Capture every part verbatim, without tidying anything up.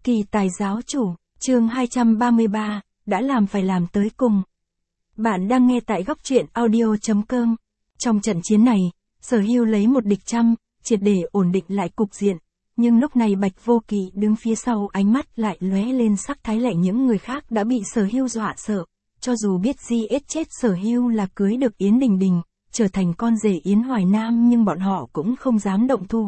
Kỳ tài giáo chủ, chương hai trăm ba mươi ba, đã làm phải làm tới cùng. Bạn đang nghe tại góc truyện audio.com. Trong trận chiến này, Sở Hưu lấy một địch trăm, triệt để ổn định lại cục diện. Nhưng lúc này Bạch Vô Kỵ đứng phía sau, ánh mắt lại lóe lên sắc thái lạnh. Những người khác đã bị Sở Hưu dọa sợ, cho dù biết giết chết Sở Hưu là cưới được Yến Đình Đình, trở thành con rể Yến Hoài Nam, nhưng bọn họ cũng không dám động thủ.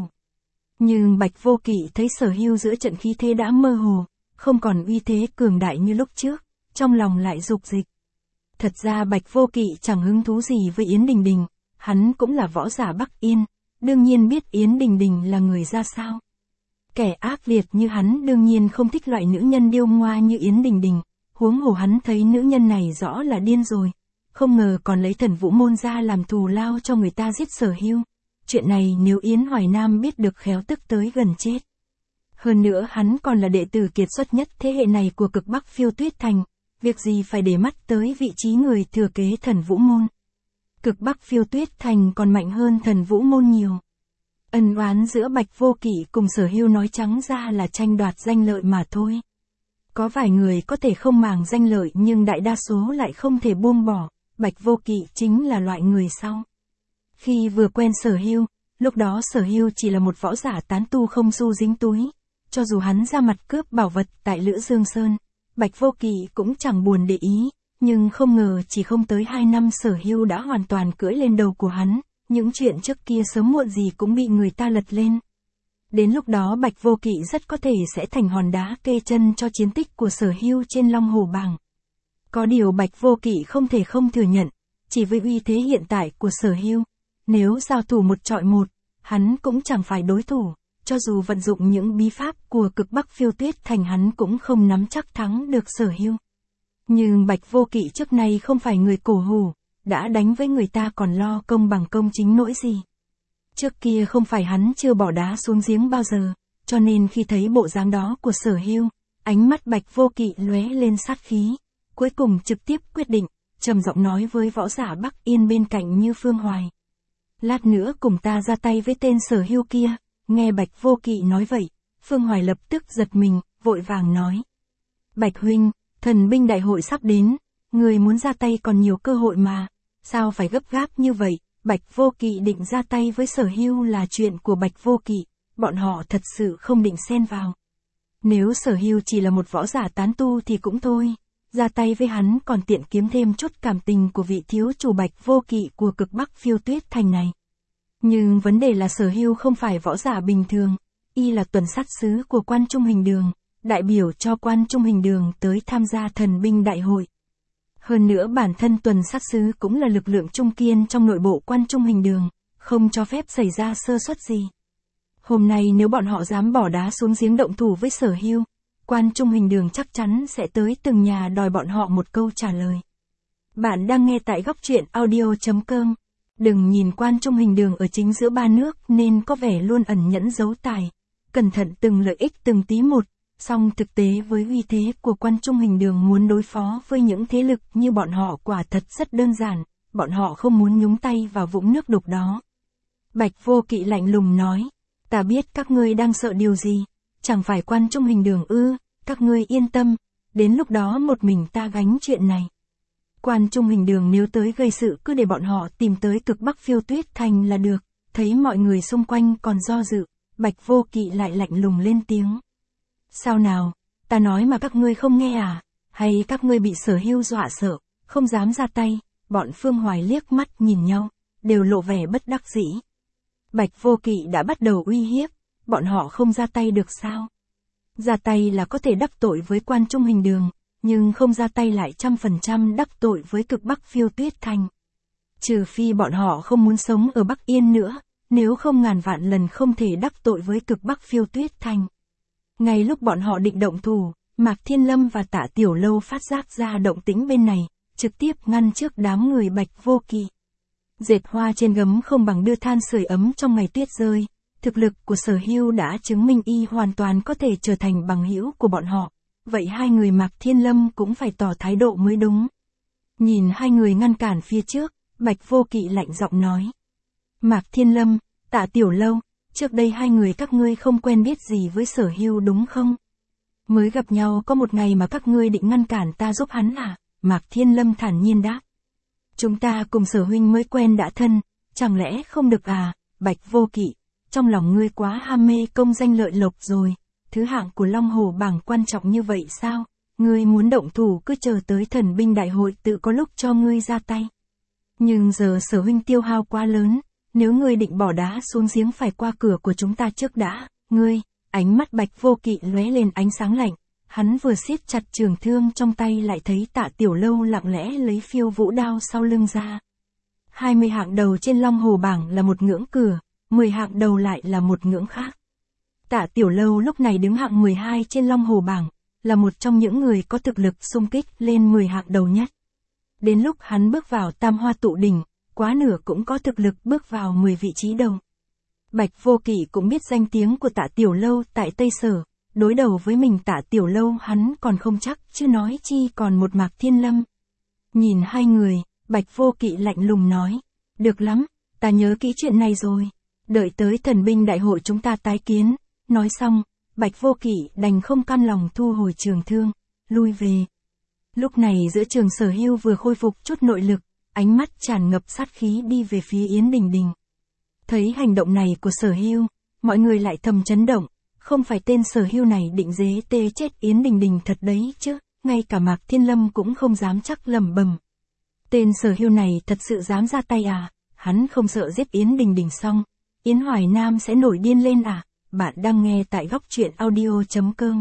Nhưng Bạch Vô Kỵ thấy Sở Hưu giữa trận khí thế đã mơ hồ, không còn uy thế cường đại như lúc trước, trong lòng lại dục dịch. Thật ra Bạch Vô Kỵ chẳng hứng thú gì với Yến Đình Đình, hắn cũng là võ giả Bắc Yên, đương nhiên biết Yến Đình Đình là người ra sao. Kẻ ác liệt như hắn đương nhiên không thích loại nữ nhân điêu ngoa như Yến Đình Đình, huống hồ hắn thấy nữ nhân này rõ là điên rồi, không ngờ còn lấy Thần Vũ môn ra làm thù lao cho người ta giết Sở Hưu. Chuyện này nếu Yến Hoài Nam biết được khéo tức tới gần chết. Hơn nữa hắn còn là đệ tử kiệt xuất nhất thế hệ này của Cực Bắc Phiêu Tuyết Thành, việc gì phải để mắt tới vị trí người thừa kế Thần Vũ môn. Cực Bắc Phiêu Tuyết Thành còn mạnh hơn Thần Vũ môn nhiều. Ân oán giữa Bạch Vô Kỵ cùng Sở Hưu nói trắng ra là tranh đoạt danh lợi mà thôi. Có vài người có thể không màng danh lợi nhưng đại đa số lại không thể buông bỏ, Bạch Vô Kỵ chính là loại người sau. Khi vừa quen Sở Hưu, lúc đó Sở Hưu chỉ là một võ giả tán tu không xu dính túi, cho dù hắn ra mặt cướp bảo vật tại Lữ Dương Sơn, Bạch Vô Kỵ cũng chẳng buồn để ý, nhưng không ngờ chỉ không tới hai năm Sở Hưu đã hoàn toàn cưỡi lên đầu của hắn, những chuyện trước kia sớm muộn gì cũng bị người ta lật lên. Đến lúc đó Bạch Vô Kỵ rất có thể sẽ thành hòn đá kê chân cho chiến tích của Sở Hưu trên Long Hồ bảng. Có điều Bạch Vô Kỵ không thể không thừa nhận, chỉ với uy thế hiện tại của Sở Hưu, nếu giao thủ một trọi một, hắn cũng chẳng phải đối thủ, cho dù vận dụng những bí pháp của Cực Bắc Phiêu Tuyết Thành hắn cũng không nắm chắc thắng được Sở Hưu. Nhưng Bạch Vô Kỵ trước nay không phải người cổ hủ, đã đánh với người ta còn lo công bằng công chính nỗi gì. Trước kia không phải hắn chưa bỏ đá xuống giếng bao giờ, cho nên khi thấy bộ dáng đó của Sở Hưu, ánh mắt Bạch Vô Kỵ lóe lên sát khí, cuối cùng trực tiếp quyết định, trầm giọng nói với võ giả Bắc Yên bên cạnh như Phương Hoài. Lát nữa cùng ta ra tay với tên Sở Hưu kia. Nghe Bạch Vô Kỵ nói vậy, Phương Hoài lập tức giật mình, vội vàng nói. Bạch huynh, thần binh đại hội sắp đến, người muốn ra tay còn nhiều cơ hội mà, sao phải gấp gáp như vậy? Bạch Vô Kỵ định ra tay với Sở Hưu là chuyện của Bạch Vô Kỵ, bọn họ thật sự không định xen vào. Nếu Sở Hưu chỉ là một võ giả tán tu thì cũng thôi, ra tay với hắn còn tiện kiếm thêm chút cảm tình của vị thiếu chủ Bạch Vô Kỵ của Cực Bắc Phiêu Tuyết Thành này. Nhưng vấn đề là Sở Hưu không phải võ giả bình thường, y là tuần sát sứ của Quan Trung Hình Đường, đại biểu cho Quan Trung Hình Đường tới tham gia thần binh đại hội. Hơn nữa bản thân tuần sát sứ cũng là lực lượng trung kiên trong nội bộ Quan Trung Hình Đường, không cho phép xảy ra sơ suất gì. Hôm nay nếu bọn họ dám bỏ đá xuống giếng động thủ với Sở Hưu, Quan Trung Hình Đường chắc chắn sẽ tới từng nhà đòi bọn họ một câu trả lời. Bạn đang nghe tại góc truyện audio.com. Đừng nhìn Quan Trung Hình Đường ở chính giữa ba nước nên có vẻ luôn ẩn nhẫn giấu tài, cẩn thận từng lợi ích từng tí một, song thực tế với uy thế của Quan Trung Hình Đường muốn đối phó với những thế lực như bọn họ quả thật rất đơn giản, bọn họ không muốn nhúng tay vào vũng nước đục đó. Bạch Vô Kỵ lạnh lùng nói, ta biết các ngươi đang sợ điều gì, chẳng phải Quan Trung Hình Đường ư, các ngươi yên tâm, đến lúc đó một mình ta gánh chuyện này. Quan Trung Hình Đường nếu tới gây sự cứ để bọn họ tìm tới Cực Bắc Phiêu Tuyết Thành là được. Thấy mọi người xung quanh còn do dự, Bạch Vô Kỵ lại lạnh lùng lên tiếng. Sao nào, ta nói mà các ngươi không nghe à, hay các ngươi bị Sở Hưu dọa sợ, không dám ra tay? Bọn Phương Hoài liếc mắt nhìn nhau, đều lộ vẻ bất đắc dĩ. Bạch Vô Kỵ đã bắt đầu uy hiếp, bọn họ không ra tay được sao? Ra tay là có thể đắc tội với Quan Trung Hình Đường, nhưng không ra tay lại trăm phần trăm đắc tội với Cực Bắc Phiêu Tuyết Thành. Trừ phi bọn họ không muốn sống ở Bắc Yên nữa, nếu không ngàn vạn lần không thể đắc tội với Cực Bắc Phiêu Tuyết Thành. Ngay lúc bọn họ định động thủ, Mạc Thiên Lâm và Tạ Tiểu Lâu phát giác ra động tĩnh bên này, trực tiếp ngăn trước đám người Bạch Vô Kỵ. Dệt hoa trên gấm không bằng đưa than sưởi ấm trong ngày tuyết rơi, thực lực của Sở Hưu đã chứng minh y hoàn toàn có thể trở thành bằng hữu của bọn họ. Vậy hai người Mạc Thiên Lâm cũng phải tỏ thái độ mới đúng. Nhìn hai người ngăn cản phía trước, Bạch Vô Kỵ lạnh giọng nói. Mạc Thiên Lâm, Tạ Tiểu Lâu, trước đây hai người các ngươi không quen biết gì với Sở Hưu đúng không? Mới gặp nhau có một ngày mà các ngươi định ngăn cản ta giúp hắn à? Mạc Thiên Lâm thản nhiên đáp. Chúng ta cùng Sở huynh mới quen đã thân, chẳng lẽ không được à? Bạch Vô Kỵ, trong lòng ngươi quá ham mê công danh lợi lộc rồi, thứ hạng của Long Hồ bảng quan trọng như vậy sao? Ngươi muốn động thủ cứ chờ tới thần binh đại hội tự có lúc cho ngươi ra tay. Nhưng giờ Sở huynh tiêu hao quá lớn, nếu ngươi định bỏ đá xuống giếng phải qua cửa của chúng ta trước đã. Ngươi, ánh mắt Bạch Vô Kỵ lóe lên ánh sáng lạnh, hắn vừa siết chặt trường thương trong tay lại thấy Tạ Tiểu Lâu lặng lẽ lấy phiêu vũ đao sau lưng ra. hai mươi hạng đầu trên Long Hồ bảng là một ngưỡng cửa, mười hạng đầu lại là một ngưỡng khác. Tạ Tiểu Lâu lúc này đứng hạng mười hai trên Long Hồ bảng, là một trong những người có thực lực xung kích lên mười hạng đầu nhất. Đến lúc hắn bước vào Tam Hoa Tụ Đỉnh, quá nửa cũng có thực lực bước vào mười vị trí đầu. Bạch Vô Kỵ cũng biết danh tiếng của Tạ Tiểu Lâu tại Tây Sở, đối đầu với mình Tạ Tiểu Lâu hắn còn không chắc, chứ nói chi còn một Mạc Thiên Lâm. Nhìn hai người, Bạch Vô Kỵ lạnh lùng nói, được lắm, ta nhớ kỹ chuyện này rồi, đợi tới thần binh đại hội chúng ta tái kiến. Nói xong, Bạch Vô Kỵ đành không cam lòng thu hồi trường thương, lui về. Lúc này giữa Trường Sở Hưu vừa khôi phục chút nội lực, ánh mắt tràn ngập sát khí đi về phía Yến Đình Đình. Thấy hành động này của Sở Hưu, mọi người lại thầm chấn động, không phải tên Sở Hưu này định dế tê chết Yến Đình Đình thật đấy chứ, ngay cả Mạc Thiên Lâm cũng không dám chắc, lẩm bẩm. Tên Sở Hưu này thật sự dám ra tay à? Hắn không sợ giết Yến Đình Đình xong, Yến Hoài Nam sẽ nổi điên lên à? Bạn đang nghe tại góc truyện audio chấm com.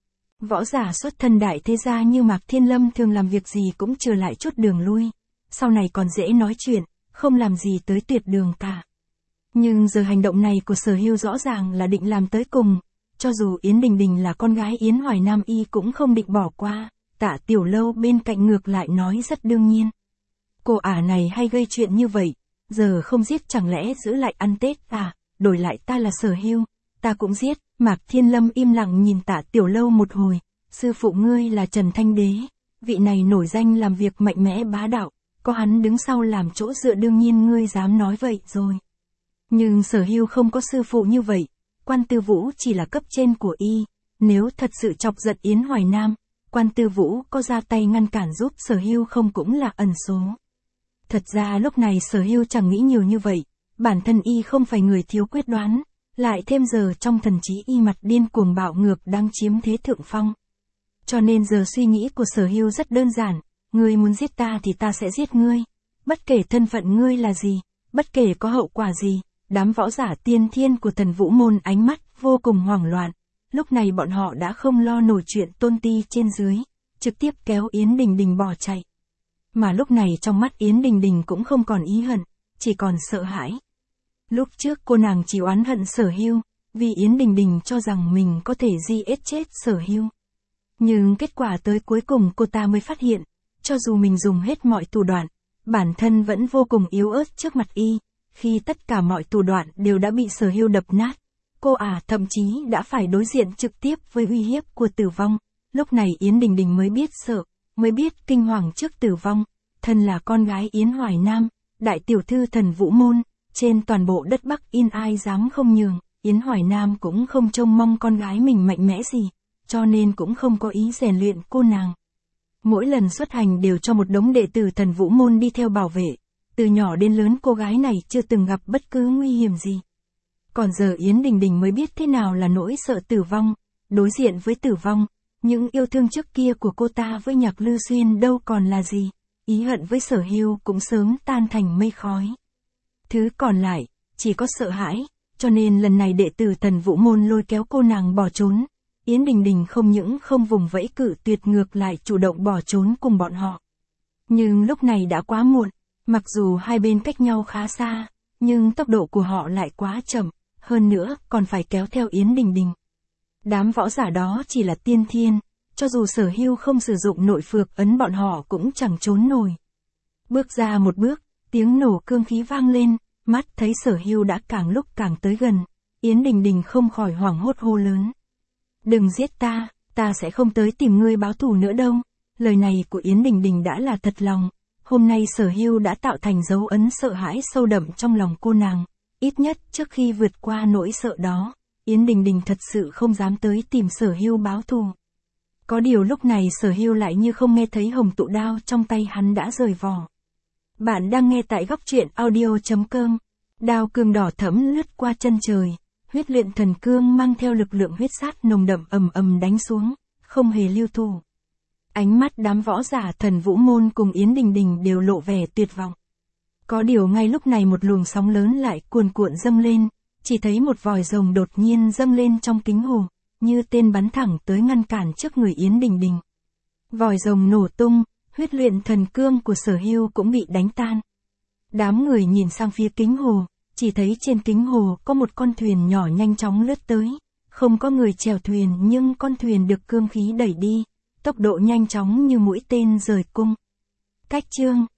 Võ giả xuất thân đại thế gia như Mạc Thiên Lâm thường làm việc gì cũng trừ lại chút đường lui, sau này còn dễ nói chuyện, không làm gì tới tuyệt đường cả. Nhưng giờ hành động này của Sở Hưu rõ ràng là định làm tới cùng, cho dù Yến Đình Đình là con gái Yến Hoài Nam y cũng không định bỏ qua. Tạ Tiểu Lâu bên cạnh ngược lại nói rất đương nhiên. Cô ả này hay gây chuyện như vậy, giờ không giết chẳng lẽ giữ lại ăn Tết à? Đổi lại ta là Sở Hưu, ta cũng giết. Mạc Thiên Lâm im lặng nhìn Tạ Tiểu Lâu một hồi. Sư phụ ngươi là Trần Thanh Đế, vị này nổi danh làm việc mạnh mẽ bá đạo, có hắn đứng sau làm chỗ dựa đương nhiên ngươi dám nói vậy rồi. Nhưng Sở Hưu không có sư phụ như vậy, Quan Tư Vũ chỉ là cấp trên của y, nếu thật sự chọc giận Yến Hoài Nam, Quan Tư Vũ có ra tay ngăn cản giúp Sở Hưu không cũng là ẩn số. Thật ra lúc này Sở Hưu chẳng nghĩ nhiều như vậy, bản thân y không phải người thiếu quyết đoán, lại thêm giờ trong thần trí y mặt điên cuồng bạo ngược đang chiếm thế thượng phong. Cho nên giờ suy nghĩ của Sở Hưu rất đơn giản, ngươi muốn giết ta thì ta sẽ giết ngươi, bất kể thân phận ngươi là gì, bất kể có hậu quả gì. Đám võ giả tiên thiên của Thần Vũ môn ánh mắt vô cùng hoảng loạn, lúc này bọn họ đã không lo nổi chuyện tôn ti trên dưới, trực tiếp kéo Yến Đình Đình bỏ chạy. Mà lúc này trong mắt Yến Đình Đình cũng không còn ý hận, chỉ còn sợ hãi. Lúc trước cô nàng chỉ oán hận Sở Hưu, vì Yến Đình Đình cho rằng mình có thể giết chết Sở Hưu. Nhưng kết quả tới cuối cùng cô ta mới phát hiện, cho dù mình dùng hết mọi thủ đoạn, bản thân vẫn vô cùng yếu ớt trước mặt y. Khi tất cả mọi thủ đoạn đều đã bị Sở Hưu đập nát, cô ả thậm chí đã phải đối diện trực tiếp với uy hiếp của tử vong. Lúc này Yến Đình Đình mới biết sợ, mới biết kinh hoàng trước tử vong. Thân là con gái Yến Hoài Nam, đại tiểu thư Thần Vũ môn, trên toàn bộ đất Bắc Yên ai dám không nhường. Yến Hoài Nam cũng không trông mong con gái mình mạnh mẽ gì, cho nên cũng không có ý rèn luyện cô nàng. Mỗi lần xuất hành đều cho một đống đệ tử Thần Vũ môn đi theo bảo vệ. Từ nhỏ đến lớn cô gái này chưa từng gặp bất cứ nguy hiểm gì. Còn giờ Yến Đình Đình mới biết thế nào là nỗi sợ tử vong, đối diện với tử vong, những yêu thương trước kia của cô ta với Nhạc Lư Xuyên đâu còn là gì, ý hận với Sở Hưu cũng sớm tan thành mây khói. Thứ còn lại, chỉ có sợ hãi, cho nên lần này đệ tử Thần Vũ môn lôi kéo cô nàng bỏ trốn. Yến Đình Đình không những không vùng vẫy cự tuyệt ngược lại chủ động bỏ trốn cùng bọn họ. Nhưng lúc này đã quá muộn. Mặc dù hai bên cách nhau khá xa, nhưng tốc độ của họ lại quá chậm, hơn nữa còn phải kéo theo Yến Đình Đình. Đám võ giả đó chỉ là tiên thiên, cho dù Sở Hưu không sử dụng nội phược ấn bọn họ cũng chẳng trốn nổi. Bước ra một bước, tiếng nổ cương khí vang lên, mắt thấy Sở Hưu đã càng lúc càng tới gần, Yến Đình Đình không khỏi hoảng hốt hô lớn. Đừng giết ta, ta sẽ không tới tìm ngươi báo thù nữa đâu. Lời này của Yến Đình Đình đã là thật lòng. Hôm nay Sở Hưu đã tạo thành dấu ấn sợ hãi sâu đậm trong lòng cô nàng. Ít nhất trước khi vượt qua nỗi sợ đó, Yến Đình Đình thật sự không dám tới tìm Sở Hưu báo thù. Có điều lúc này Sở Hưu lại như không nghe thấy hồng tụ đao trong tay hắn đã rời vỏ. Bạn đang nghe tại góc truyện audio.com. Đao cương đỏ thẫm lướt qua chân trời, huyết luyện thần cương mang theo lực lượng huyết sát nồng đậm ầm ầm đánh xuống, không hề lưu thủ. Ánh mắt đám võ giả Thần Vũ Môn cùng Yến Đình Đình đều lộ vẻ tuyệt vọng. Có điều ngay lúc này một luồng sóng lớn lại cuồn cuộn dâng lên, chỉ thấy một vòi rồng đột nhiên dâng lên trong kính hồ, như tên bắn thẳng tới ngăn cản trước người Yến Đình Đình. Vòi rồng nổ tung, huyết luyện thần cương của Sở Hưu cũng bị đánh tan. Đám người nhìn sang phía kính hồ, chỉ thấy trên kính hồ có một con thuyền nhỏ nhanh chóng lướt tới, không có người chèo thuyền nhưng con thuyền được cương khí đẩy đi, tốc độ nhanh chóng như mũi tên rời cung. Cách chương